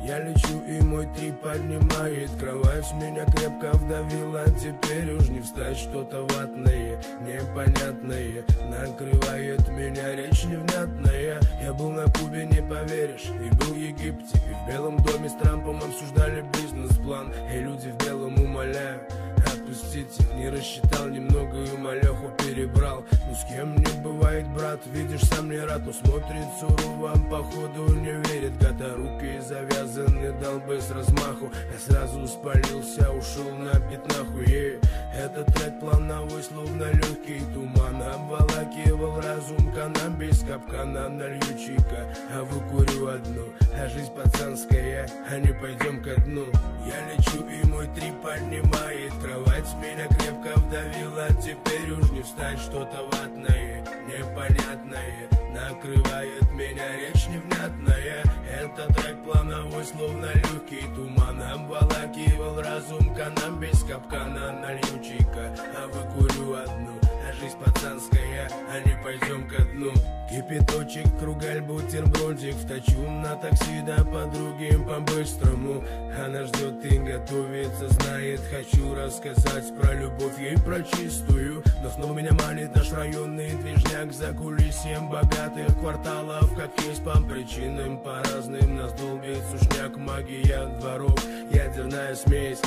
Я лечу, и мой трип поднимает кровать. Меня крепко вдавило, теперь уж не встать. Что-то ватное, непонятное накрывает меня, речь невнятная. Я был на Кубе, не поверишь, и был в Египте, и в Белом доме с Трампом обсуждали бизнес-план. И люди в белом умоляют: отпустите, не рассчитал немного и малеху перебрал. Ну с кем не бывает, брат, видишь, сам не рад. Но смотрит сурово, походу не верит. Года руки завязаны, дал бы с размаху. Я сразу спалился, ушел на пятнаху. Этот трек плановой, словно легкий туман. Обволакивал разум, каннабис, капкана, налью чика, а выкурю одну. А жизнь пацанская, а не пойдем ко дну. Я лечу, и мой трип поднимает кровать. Меня крепко вдавило, теперь уж не встать. Что-то ватное, непонятное накрывает меня, речь невнятная. Этот трек плановой, словно легкий туман. Обволакивал разум, каннабис, капкана, налью чика, а выкурю одну. А жизнь пацанская, а не пойдем ко дну. Кипяточек, кругаль, бутербродик вточу на такси до подруги по-быстрому. Она ждет и готовится, знает, хочу рассказать про любовь ей, про чистую. Но снова меня манит наш районный движняк за кулисьем богатых кварталов. Как есть по причинам, по разным нас долбит сушняк. Магия дворов, ядерная смесь,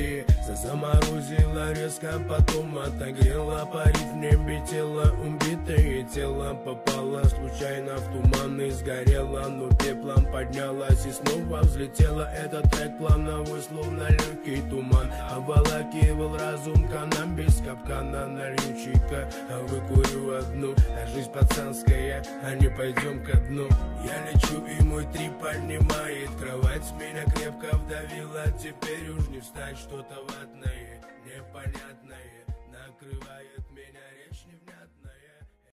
заморозила резко, потом отогрела. Парит в небе тело, убитое тело попало случайно в туман и сгорело, но пеплом поднялась и снова взлетела. Этот трек плановой, словно легкий туман. Обволакивал разум, каннабис, капкана, налью чика, а выкурю одну. А жизнь пацанская, а не пойдем ко дну. Я лечу, и мой трип поднимает кровать. Меня крепко вдавило, теперь уж не встать. Что-то ватное, непонятное накрывает